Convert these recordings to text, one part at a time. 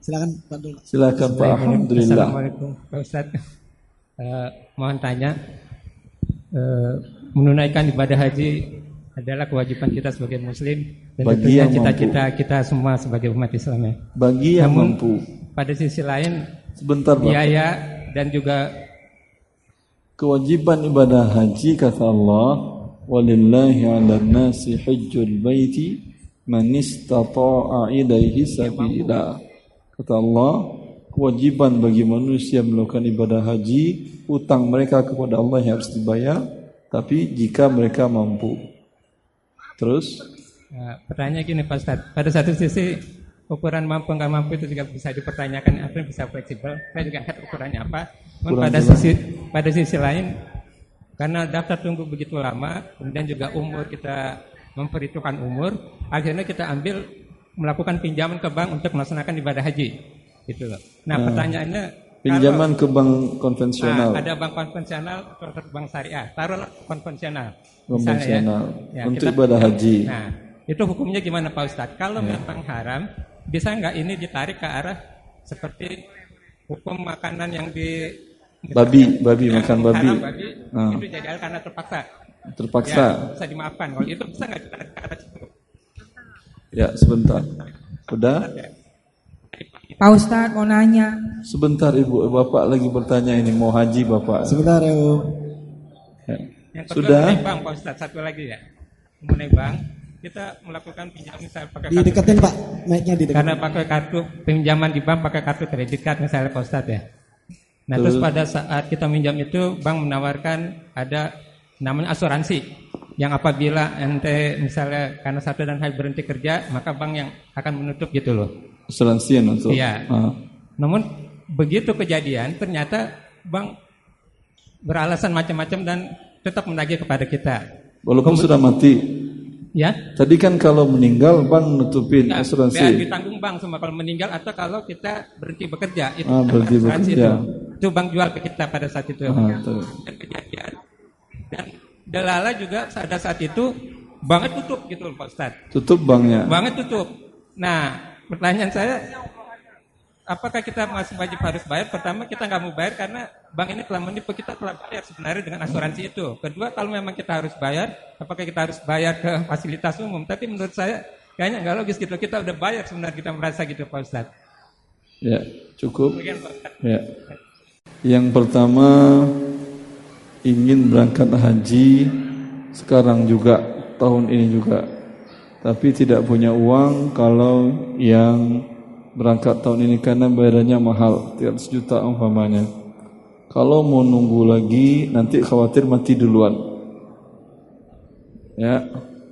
Silakan Pak Dul. Silakan Pak. Alhamdulillah. Assalamualaikum Pak Ustadz. Mohon tanya, menunaikan ibadah haji adalah kewajiban kita sebagai Muslim dan bagi tentunya yang cita-cita kita semua sebagai umat Islam ya. Bagi yang Namun, mampu. pada sisi lain, Sebentar, Bapak. biaya dan juga kewajiban ibadah haji kata Allah, walillahi 'alan nasi hajjul baiti man istata'a ilaihi sabila. Kata Allah, kewajiban bagi manusia melakukan ibadah haji, utang mereka kepada Allah yang harus dibayar, tapi jika mereka mampu. Terus? Pertanyaan gini Pak Ustadz, pada satu sisi ukuran mampu nggak mampu itu juga bisa dipertanyakan, apa bisa fleksibel. Saya juga angkat ukurannya apa. Pada sisi lain, karena daftar tunggu begitu lama, kemudian juga umur kita memperhitungkan umur, akhirnya kita melakukan pinjaman ke bank untuk melaksanakan ibadah haji, gitu loh. Nah pertanyaannya, pinjaman ke bank konvensional. Ada bank konvensional atau bank syariah, taruhlah konvensional. Konvensional ya, untuk ibadah haji. Nah, itu hukumnya gimana Pak Ustadz? Kalau memang haram, bisa nggak ini ditarik ke arah seperti hukum makanan yang di babi makan babi. Itu jadi karena terpaksa. Ya, bisa dimaafkan. Kalau itu bisa nggak ditarik ke arah situ? Ya, sebentar. Udah? Pak Ustadz mau nanya. Sebentar Ibu, Bapak lagi bertanya ini mau haji Bapak. Sebentar ya Bu. Ya. Yang Sudah? Mengenai bank Pak Ustadz, satu lagi ya. Mengenai bank, kita melakukan pinjaman misalnya pakai kartu. Dideketin Pak, mic-nya dideketin. Karena pakai kartu pinjaman di bank pakai kartu kredit card misalnya Pak Ustadz ya. Nah terus pada saat kita minjam itu bank menawarkan ada namanya asuransi yang apabila ente misalnya karena satu dan hal berhenti kerja maka bank yang akan menutup gitu loh. Asuransi untuk. Iya. Namun begitu kejadian ternyata bank beralasan macam-macam dan tetap menagih kepada kita. Walaupun sudah mati. Ya. Tadi kan kalau meninggal bank nutupin asuransi. Ya, ditanggung bank semua kalau meninggal atau kalau kita berhenti bekerja itu berhenti bekerja. Itu bank jual ke kita pada saat itu. Dan kejadian. Dan delala juga pada saat itu banknya tutup gitu Pak Ustaz. Tutup banknya. Banknya tutup. Nah, pertanyaan saya, apakah kita masih wajib harus bayar? Pertama, kita nggak mau bayar karena bank ini telah menipu kita, telah bayar sebenarnya dengan asuransi itu. Kedua, kalau memang kita harus bayar, apakah kita harus bayar ke fasilitas umum? Tapi menurut saya kayaknya nggak logis gitu. Kita udah bayar sebenarnya, kita merasa gitu Pak Ustaz. Ya, cukup. Ya. Yang pertama, ingin berangkat haji sekarang juga, tahun ini juga, tapi tidak punya uang. Kalau yang berangkat tahun ini karena bayarannya mahal, 300 juta umpamanya, kalau mau nunggu lagi nanti khawatir mati duluan. Ya,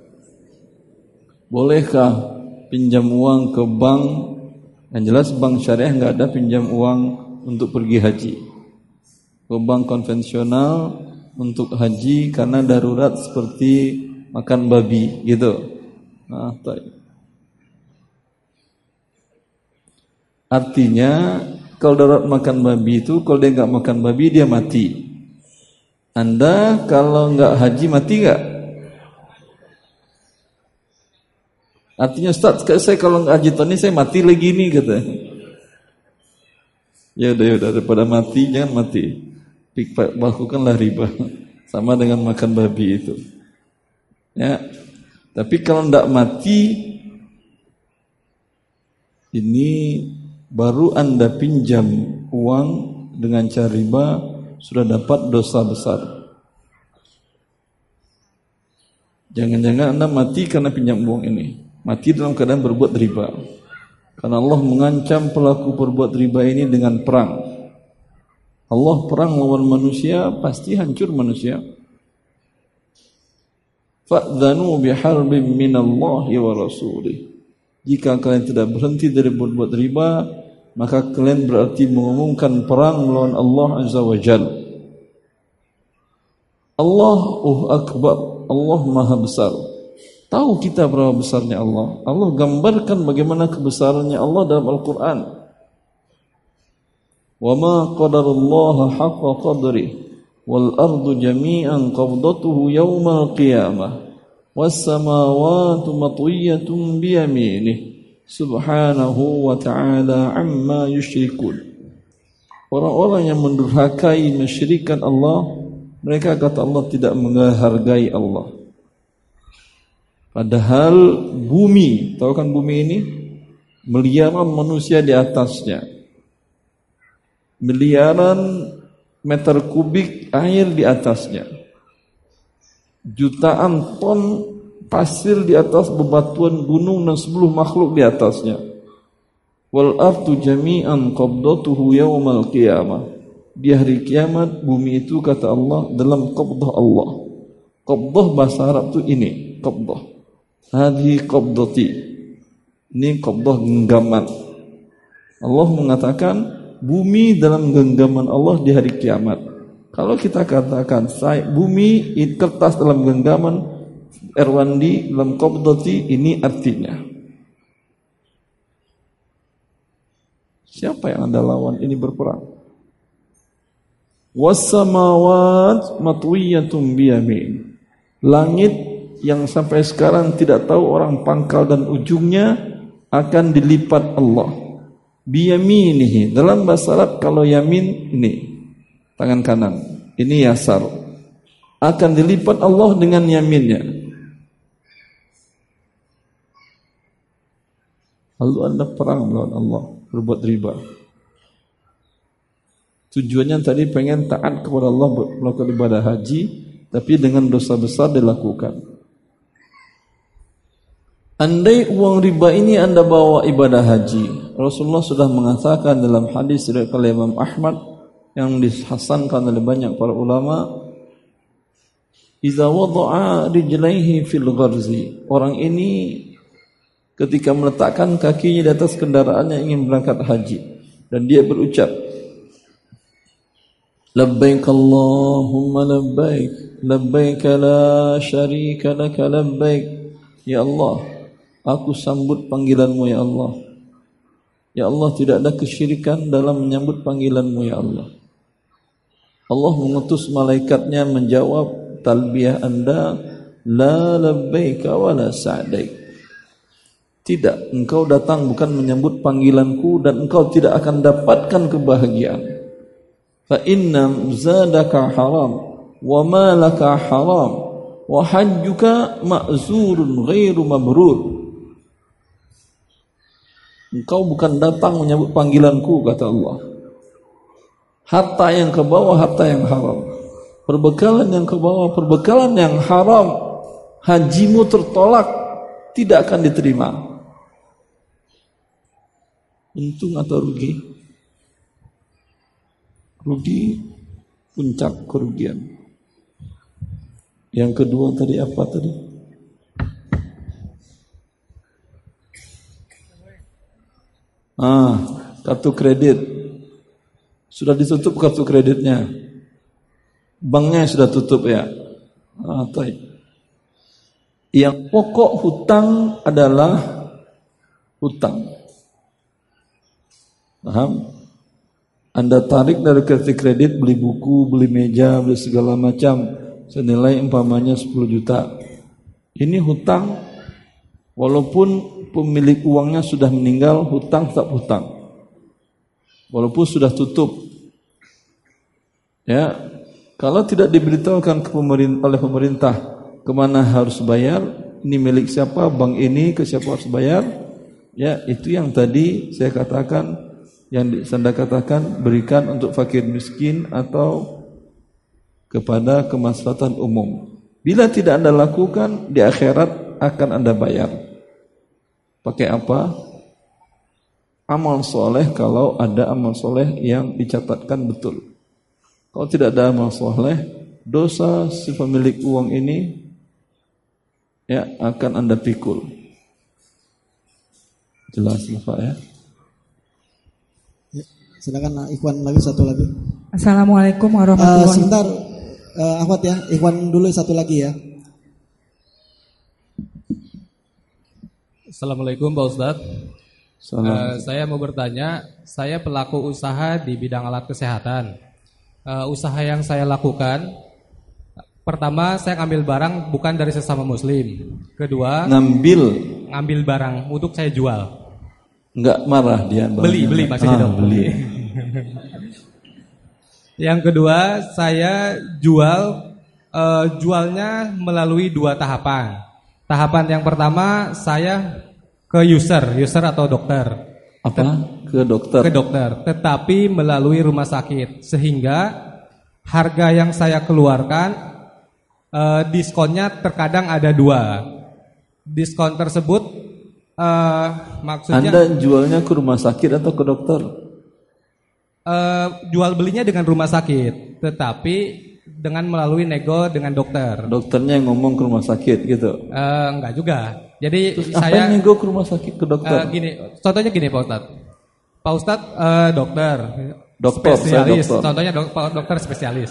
bolehkah pinjam uang ke bank? Yang jelas bank syariah nggak ada pinjam uang untuk pergi haji. Ke bank konvensional untuk haji karena darurat seperti makan babi gitu. Nah, artinya kalau darurat makan babi itu, kalau dia nggak makan babi dia mati. Anda kalau nggak haji mati nggak? Artinya Ustaz, saya kalau nggak haji tahun ini saya mati lagi nih kata. Ya udah daripada mati jangan mati. Lakukanlah riba sama dengan makan babi itu. Ya. Tapi kalau tidak mati, ini baru Anda pinjam uang dengan cara riba sudah dapat dosa besar. Jangan-jangan Anda mati karena pinjam uang ini. Mati dalam keadaan berbuat riba. Karena Allah mengancam pelaku berbuat riba ini dengan perang. Allah perang lawan manusia, pasti hancur manusia. Fa'dhanu biharbin minallahi wa rasulih. Jika kalian tidak berhenti dari berbuat riba, maka kalian berarti mengumumkan perang melawan Allah Azza wa Jalla. Allahu Akbar, Allah Maha Besar. Tahu kita berapa besarnya Allah. Allah gambarkan bagaimana kebesarannya Allah dalam Al-Quran. Wa ma qadarullaha haqqa qadrih wal ardu jami'an qabdatuhu yawmal qiyamah was samawati matwiyatun biyaminih subhanahu wa ta'ala amma yusyrikun. Orang-orang yang mendurhakai mensyirikkan Allah, mereka kata Allah tidak menghargai Allah. Padahal bumi, tahu kan bumi ini? Miliaran manusia di atasnya, miliaran meter kubik air di atasnya, jutaan ton pasir di atas bebatuan gunung dan seluruh makhluk di atasnya. Wal ardu jami'an qabdatuhu yaumal qiyamah. Di hari kiamat bumi itu kata Allah dalam qabdah Allah. Qabdah bahasa Arab itu ini, qabdah. Hadhi qabdati. Ini qabdah genggaman. Allah mengatakan bumi dalam genggaman Allah di hari kiamat. Kalau kita katakan bumi kertas dalam genggaman Erwandi dalam qabdati, ini artinya siapa yang Anda lawan ini berperang? Was-samawat matwiyatun biyamin. Langit yang sampai sekarang tidak tahu orang pangkal dan ujungnya akan dilipat Allah. Biyaminihi. Dalam bahasa Arab kalau yamin ini tangan kanan, ini yasar. Akan dilipat Allah dengan yaminnya. Lalu Anda perang melawan Allah, berbuat riba. Tujuannya tadi pengen taat kepada Allah, melakukan ibadah haji, tapi dengan dosa besar dilakukan. Andai uang riba ini Anda bawa ibadah haji, Rasulullah sudah mengatakan dalam hadis riwayat oleh Imam Ahmad yang dihasankan oleh banyak para ulama, "Idza wada'a rijlaihi fil gharzi." Orang ini ketika meletakkan kakinya di atas kendaraannya ingin berangkat haji dan dia berucap, labbaik Allahumma labbaik, labbaik la syarika laka labbaik. Ya Allah, aku sambut panggilanmu ya Allah. Ya Allah, tidak ada kesyirikan dalam menyambut panggilanmu ya Allah. Allah mengutus malaikatnya menjawab talbiyah Anda, la labbaika wa la sa'daik. Tidak, engkau datang bukan menyambut panggilanku dan engkau tidak akan dapatkan kebahagiaan. Fa inna zadaka haram wa malaka haram wa hajjuka ma'zurun ghairu mabrur. Engkau bukan datang menyambut panggilanku kata Allah. Harta yang kau bawa harta yang haram. Perbekalan yang kau bawa perbekalan yang haram. Hajimu tertolak, tidak akan diterima. Untung atau rugi? Rugi, puncak kerugian. Yang kedua tadi apa tadi? Kartu kredit. Sudah ditutup kartu kreditnya. Banknya sudah tutup ya. Yang pokok hutang adalah hutang. Paham? Anda tarik dari kartu kredit, beli buku, beli meja, beli segala macam senilai umpamanya 10 juta. Ini hutang, walaupun pemilik uangnya sudah meninggal, hutang tetap hutang. Walaupun sudah tutup. Ya, kalau tidak diberitahukan oleh pemerintah kemana harus bayar, ini milik siapa, bank ini ke siapa harus bayar, ya itu yang tadi saya katakan, yang Anda katakan berikan untuk fakir miskin atau kepada kemaslahatan umum. Bila tidak Anda lakukan, di akhirat akan Anda bayar. Pakai apa? Amal soleh, kalau ada amal soleh yang dicatatkan betul. Kalau tidak ada amal soleh, dosa si pemilik uang ini ya akan Anda pikul. Jelas Pak ya? Silakan Ikhwan lagi satu lagi. Assalamualaikum warahmatullahi wabarakatuh. Sebentar, Ahmad ya, Ikhwan dulu satu lagi ya. Assalamualaikum Pak Ustadz. Saya mau bertanya, saya pelaku usaha di bidang alat kesehatan. Usaha yang saya lakukan, pertama saya ngambil barang bukan dari sesama muslim. Kedua, ngambil barang untuk saya jual. Enggak marah dia. Beli maksudnya dong. Beli. Yang kedua, saya jualnya melalui 2 tahapan. Tahapan yang pertama, saya ke user atau dokter. Apa? Ke dokter. Ke dokter, tetapi melalui rumah sakit, sehingga harga yang saya keluarkan diskonnya terkadang ada 2. Diskon tersebut maksudnya Anda jualnya ke rumah sakit atau ke dokter? Jual belinya dengan rumah sakit, tetapi dengan melalui nego dengan dokter. Dokternya yang ngomong ke rumah sakit gitu? Enggak juga. Jadi terus saya nego ke rumah sakit ke dokter. Contohnya gini Pak Ustadz. Pak Ustadz dokter spesialis. Contohnya dokter spesialis.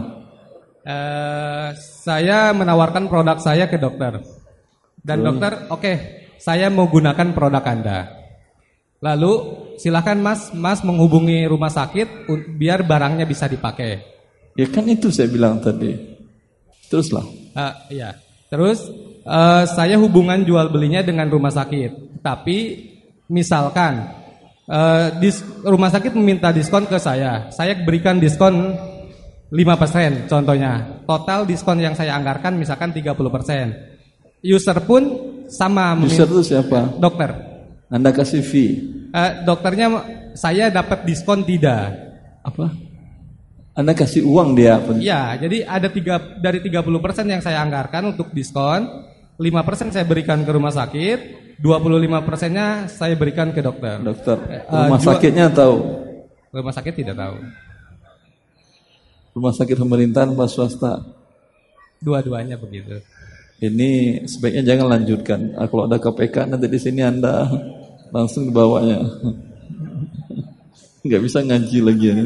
Saya menawarkan produk saya ke dokter. Dan dokter, oke, saya mau gunakan produk Anda. Lalu silakan Mas menghubungi rumah sakit biar barangnya bisa dipakai. Ya kan itu saya bilang tadi. Teruslah. Iya. Terus saya hubungan jual belinya dengan rumah sakit. Tapi misalkan rumah sakit meminta diskon ke saya berikan diskon 5% contohnya. Total diskon yang saya anggarkan misalkan 30%. User pun sama. User itu siapa? Dokter. Anda kasih fee. Dokternya saya dapat diskon tidak. Apa? Anda kasih uang dia? Iya, jadi ada dari 30% yang saya anggarkan untuk diskon, 5% saya berikan ke rumah sakit, 25%-nya saya berikan ke dokter. Rumah sakitnya tahu? Rumah sakit tidak tahu. Rumah sakit pemerintahan apa swasta? Dua-duanya begitu. Ini sebaiknya jangan lanjutkan. Kalau ada KPK nanti di sini Anda langsung dibawanya. Nggak bisa ngaji lagi ya.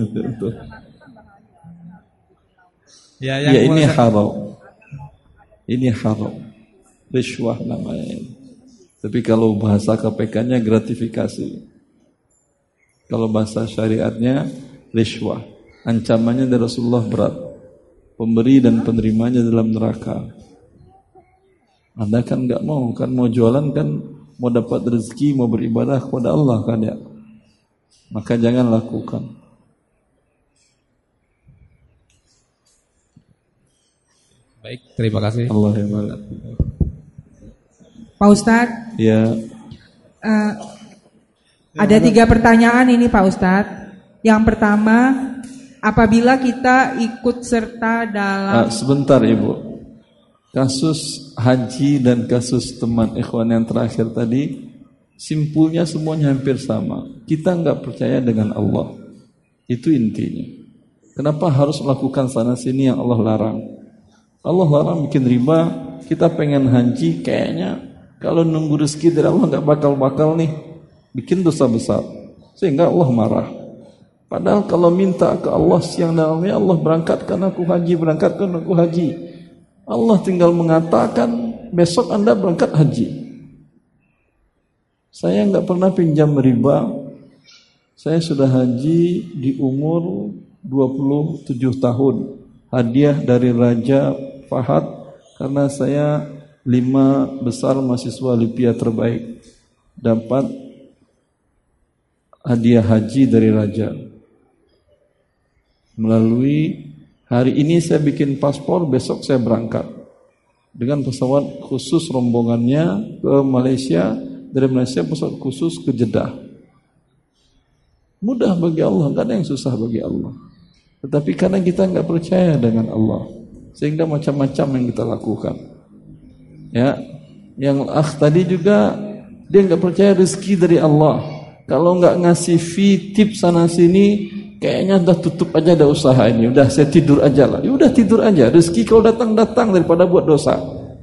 Ya ini haram. Ini haram. Rishwah namanya. Tapi kalau bahasa KPK-nya gratifikasi. Kalau bahasa syariatnya rishwah. Ancamannya dari Rasulullah berat. Pemberi dan penerimanya dalam neraka. Anda kan nggak mau, kan mau jualan kan, mau dapat rezeki, mau beribadah kepada Allah kan ya. Maka jangan lakukan. Baik, terima kasih. Allah yang baik. Pak Ustadz. Ya. Ada 3 pertanyaan ini Pak Ustadz. Yang pertama, apabila kita ikut serta dalam... Sebentar Ibu. Kasus haji dan kasus teman ikhwan yang terakhir tadi, simpulnya semuanya hampir sama. Kita enggak percaya dengan Allah. Itu intinya. Kenapa harus melakukan sana sini yang Allah larang? Allah larang bikin riba, kita pengen haji, kayaknya kalau nunggu rezeki dari Allah enggak bakal nih, bikin dosa besar. Sehingga Allah marah. Padahal kalau minta ke Allah siang dan malam, ya Allah berangkatkan aku haji. Allah tinggal mengatakan besok Anda berangkat haji. Saya enggak pernah pinjam riba. Saya sudah haji di umur 27 tahun. Hadiah dari Raja Fahad karena saya 5 besar mahasiswa Libya terbaik. Dapat hadiah haji dari Raja. Melalui hari ini saya bikin paspor, besok saya berangkat dengan pesawat khusus rombongannya ke Malaysia, dari Malaysia pesawat khusus ke Jeddah. Mudah bagi Allah, enggak ada yang susah bagi Allah. Tetapi karena kita enggak percaya dengan Allah, sehingga macam-macam yang kita lakukan. Ya, yang tadi juga dia enggak percaya rezeki dari Allah. Kalau enggak ngasih fee tip sana sini, kayaknya udah tutup aja ada usaha ini, udah saya tidur aja lah. Ya udah tidur aja, rezeki kalau datang daripada buat dosa.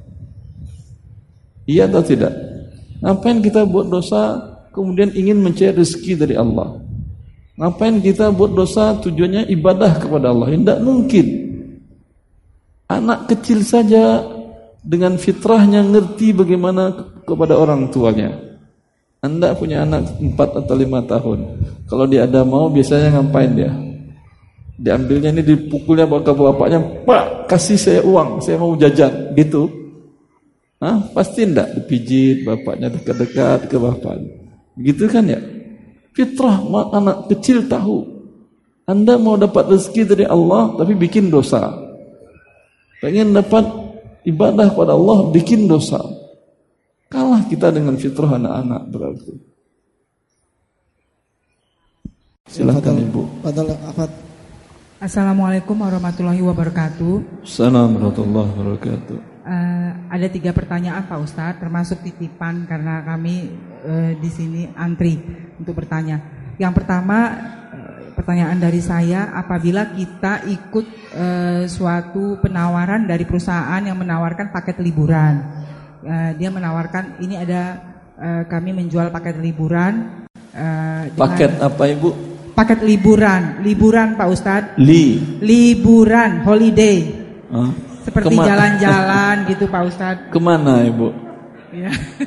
Iya atau tidak? Ngapain kita buat dosa kemudian ingin mencari rezeki dari Allah? Ngapain kita buat dosa tujuannya ibadah kepada Allah? Tidak mungkin. Anak kecil saja dengan fitrahnya ngerti bagaimana kepada orang tuanya. Anda punya anak 4 atau 5 tahun. Kalau dia ada mau, biasanya ngapain dia? Diambilnya ini, dipukulnya ke bapaknya, Pak, kasih saya uang, saya mau jajan. Gitu. Pasti enggak. Dipijit bapaknya, dekat-dekat ke bapaknya. Begitu kan ya? Fitrah anak kecil tahu. Anda mau dapat rezeki dari Allah tapi bikin dosa. Pengen dapat ibadah kepada Allah bikin dosa. Kalah kita dengan fitrah anak-anak berarti. Silakan Ibu. Assalamualaikum warahmatullahi wabarakatuh. Assalamualaikum warahmatullahi wabarakatuh. Ada 3 pertanyaan Pak Ustadz, termasuk titipan karena kami di sini antri untuk bertanya. Yang pertama, pertanyaan dari saya, apabila kita ikut suatu penawaran dari perusahaan yang menawarkan paket liburan, dia menawarkan ini ada kami menjual paket liburan. Paket apa Ibu? Paket liburan Pak Ustadz. Liburan, holiday. Seperti jalan-jalan gitu Pak Ustadz. Kemana Ibu? Ya.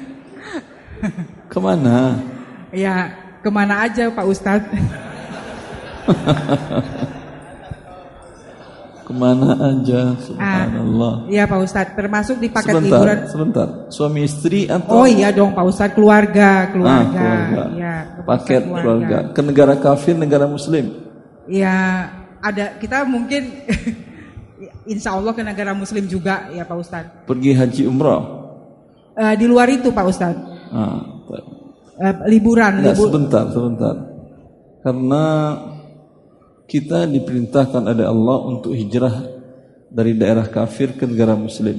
Kemana? Ya, kemana aja Pak Ustadz. Kemana aja, subhanallah. Iya Pak Ustadz, termasuk di paket liburan. Sebentar, suami istri atau? Oh iya dong Pak Ustadz, keluarga. Keluarga. Ya, paket keluarga. Ke negara kafir, negara muslim? Ya, ada, kita mungkin insya Allah ke negara muslim juga ya Pak Ustadz. Pergi haji umrah? Di luar itu Pak Ustadz. Liburan. Sebentar. Karena kita diperintahkan oleh Allah untuk hijrah dari daerah kafir ke negara muslim.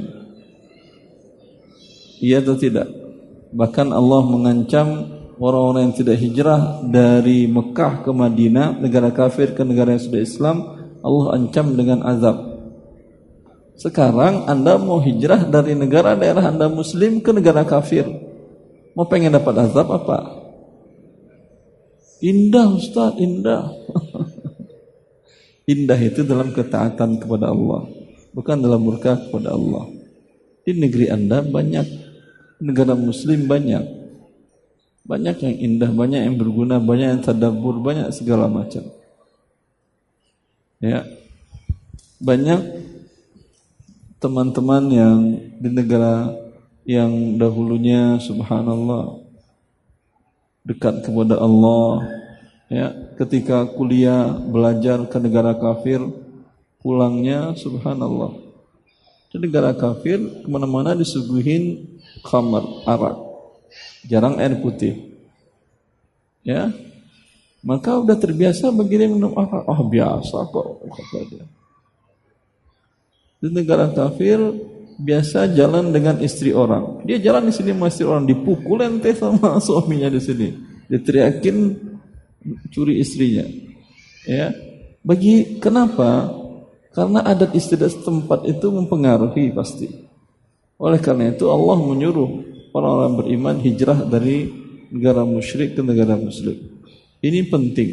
Iya atau tidak? Bahkan Allah mengancam orang-orang yang tidak hijrah dari Mekah ke Madinah, negara kafir ke negara yang sudah Islam, Allah ancam dengan azab. Sekarang Anda mau hijrah dari negara daerah Anda muslim ke negara kafir, mau pengen dapat azab apa? Indah Ustaz, indah. Indah itu dalam ketaatan kepada Allah, bukan dalam murka kepada Allah. Di negeri Anda banyak, negara muslim banyak yang indah, banyak yang berguna, banyak yang tadabbur, banyak segala macam. Ya, banyak teman-teman yang di negara yang dahulunya subhanallah dekat kepada Allah, ya, ketika kuliah belajar ke negara kafir, pulangnya subhanallah di negara kafir kemana-mana disuguhin khamar, arak, jarang air putih, ya, maka udah terbiasa begini minum arak. Biasa kok, kata dia. Di negara kafir biasa jalan dengan istri orang, dia jalan di sini sama istri orang, dipukul ente sama suaminya di sini, diteriakin curi istrinya, ya. Kenapa? Karena adat istiadat setempat itu mempengaruhi pasti. Oleh karena itu Allah menyuruh orang-orang beriman hijrah dari negara musyrik ke negara muslim. Ini penting.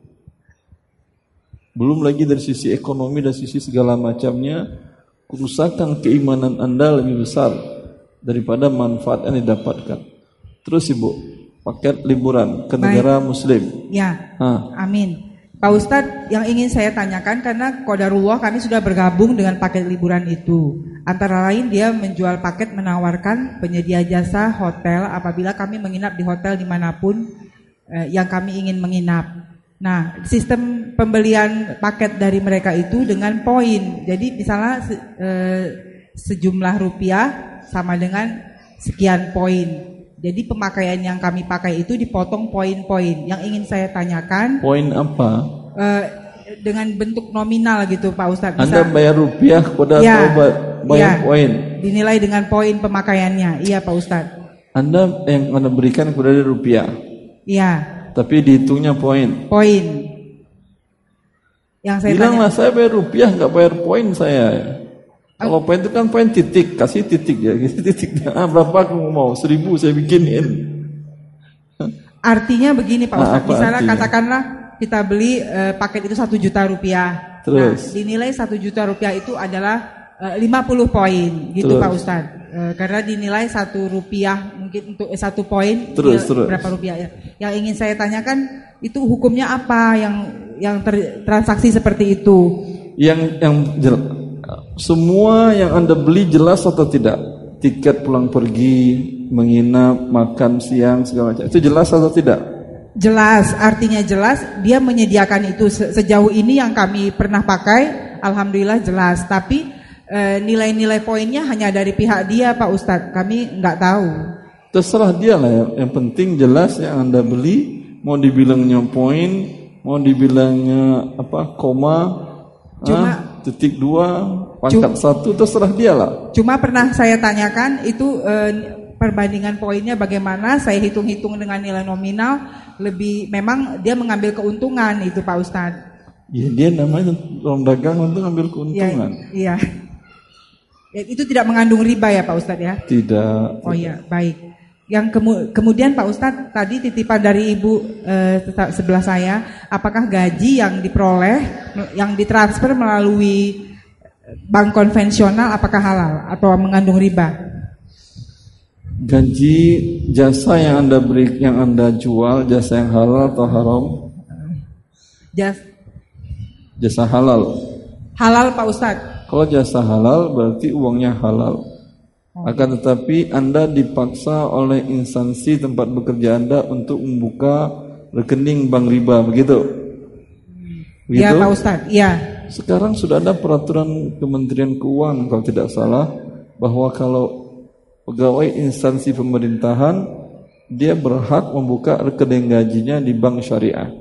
Belum lagi dari sisi ekonomi dan sisi segala macamnya, kerusakan keimanan Anda lebih besar daripada manfaat yang didapatkan. Terus Ibu, paket liburan ke negara muslim. Ya, amin. Pak Ustadz, yang ingin saya tanyakan, karena qadarullah kami sudah bergabung dengan paket liburan itu. Antara lain dia menjual paket menawarkan penyedia jasa hotel apabila kami menginap di hotel dimanapun yang kami ingin menginap. Nah, sistem pembelian paket dari mereka itu dengan poin. Jadi misalnya sejumlah rupiah sama dengan sekian poin. Jadi pemakaian yang kami pakai itu dipotong poin-poin. Yang ingin saya tanyakan, poin apa? Dengan bentuk nominal gitu Pak Ustadz. Anda bayar rupiah kepada bayar poin? Dinilai dengan poin pemakaiannya. Iya Pak Ustadz. Anda yang Anda berikan kepada rupiah? Iya. Tapi dihitungnya poin? Poin. Yang saya bilanglah saya bayar rupiah, nggak bayar poin saya. Kalau poin itu kan poin titik, kasih titik ya, kasih titik. Berapa kamu mau? 1.000 saya bikinin. Artinya begini Pak Ustadz, misalnya artinya? Katakanlah kita beli paket itu 1 juta rupiah. Terus? Nah, dinilai 1 juta rupiah itu adalah 50 poin, gitu. Terus? Pak Ustadz. Karena dinilai 1 rupiah mungkin untuk 1 poin. Terus. Berapa rupiah ya? Yang ingin saya tanyakan itu hukumnya apa yang transaksi seperti itu? Yang semua yang Anda beli jelas atau tidak? Tiket pulang pergi, menginap, makan siang segala macam. Itu jelas atau tidak? Jelas, artinya jelas. Dia menyediakan itu. Sejauh ini yang kami pernah pakai, alhamdulillah jelas. Tapi nilai-nilai poinnya hanya dari pihak dia, Pak Ustadz. Kami nggak tahu. Terserah dia lah. Yang penting jelas yang Anda beli. Mau dibilangnya poin, mau dibilangnya apa, koma, titik 2, pangkat 1, terserah dia lah. Cuma pernah saya tanyakan itu perbandingan poinnya bagaimana. Saya hitung-hitung dengan nilai nominal. Memang dia mengambil keuntungan itu, Pak Ustadz. Ya, dia namanya orang dagang untuk ambil keuntungan. Iya. Ya, itu tidak mengandung riba ya, Pak Ustadz ya? Tidak. Oh iya, baik. Yang kemudian Pak Ustadz, tadi titipan dari Ibu sebelah saya, apakah gaji yang diperoleh, yang ditransfer melalui bank konvensional, apakah halal atau mengandung riba? Gaji jasa yang Anda beri, yang Anda jual, jasa yang halal atau haram? Jasa halal. Halal, Pak Ustadz. Kalau jasa halal berarti uangnya halal. Akan tetapi Anda dipaksa oleh instansi tempat bekerja Anda untuk membuka rekening bank riba, begitu? Iya, Pak Ustadz. Iya. Sekarang sudah ada peraturan Kementerian Keuangan kalau tidak salah, bahwa kalau pegawai instansi pemerintahan dia berhak membuka rekening gajinya di bank syariah.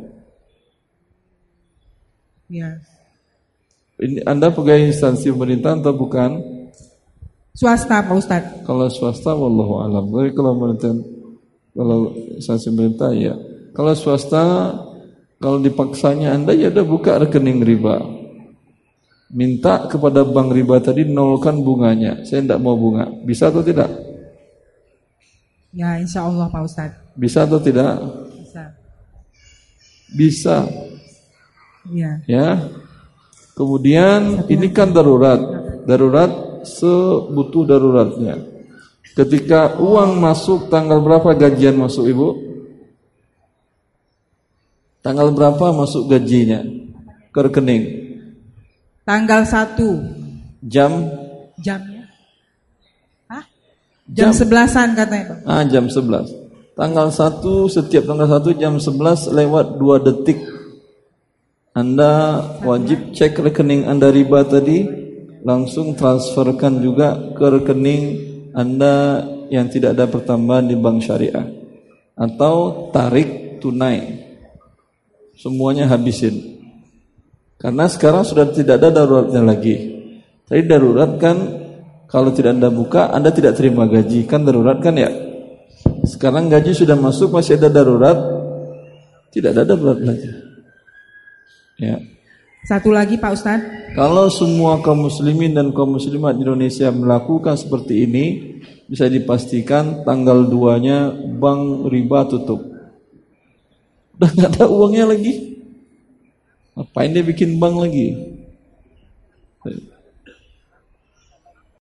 Ya. Ini Anda pegawai instansi pemerintahan atau bukan? Swasta, Pak Ustadz. Kalau swasta, wallahu alam. Tapi kalau instansi pemerintah ya. Kalau swasta, kalau dipaksanya Anda ya udah buka rekening riba. Minta kepada bank riba tadi nolkan bunganya. Saya tidak mau bunga. Bisa atau tidak? Ya, insya Allah, Pak Ustadz. Bisa atau tidak? Bisa. Bisa. Ya. Ya. Kemudian ini kan darurat. Darurat sebutuh daruratnya. Ketika uang masuk, tanggal berapa gajian masuk, Ibu? Tanggal berapa masuk gajinya ke rekening? Tanggal 1. Jamnya? Hah? Jam 11-an katanya, Pak. Jam 11. Tanggal 1, setiap tanggal 1 jam 11 lewat 2 detik Anda wajib cek rekening Anda riba tadi, langsung transferkan juga ke rekening Anda yang tidak ada pertambahan di bank syariah, atau tarik tunai, semuanya habisin. Karena sekarang sudah tidak ada daruratnya lagi. Tadi darurat kan kalau tidak Anda buka, Anda tidak terima gaji, kan darurat kan ya. Sekarang gaji sudah masuk, masih ada darurat, tidak ada darurat lagi. Ya. Satu lagi, Pak Ustadz. Kalau semua kaum muslimin dan kaum muslimat di Indonesia melakukan seperti ini, bisa dipastikan tanggal 2-nya bank riba tutup. Udah nggak ada uangnya lagi. Ngapain dia bikin bank lagi?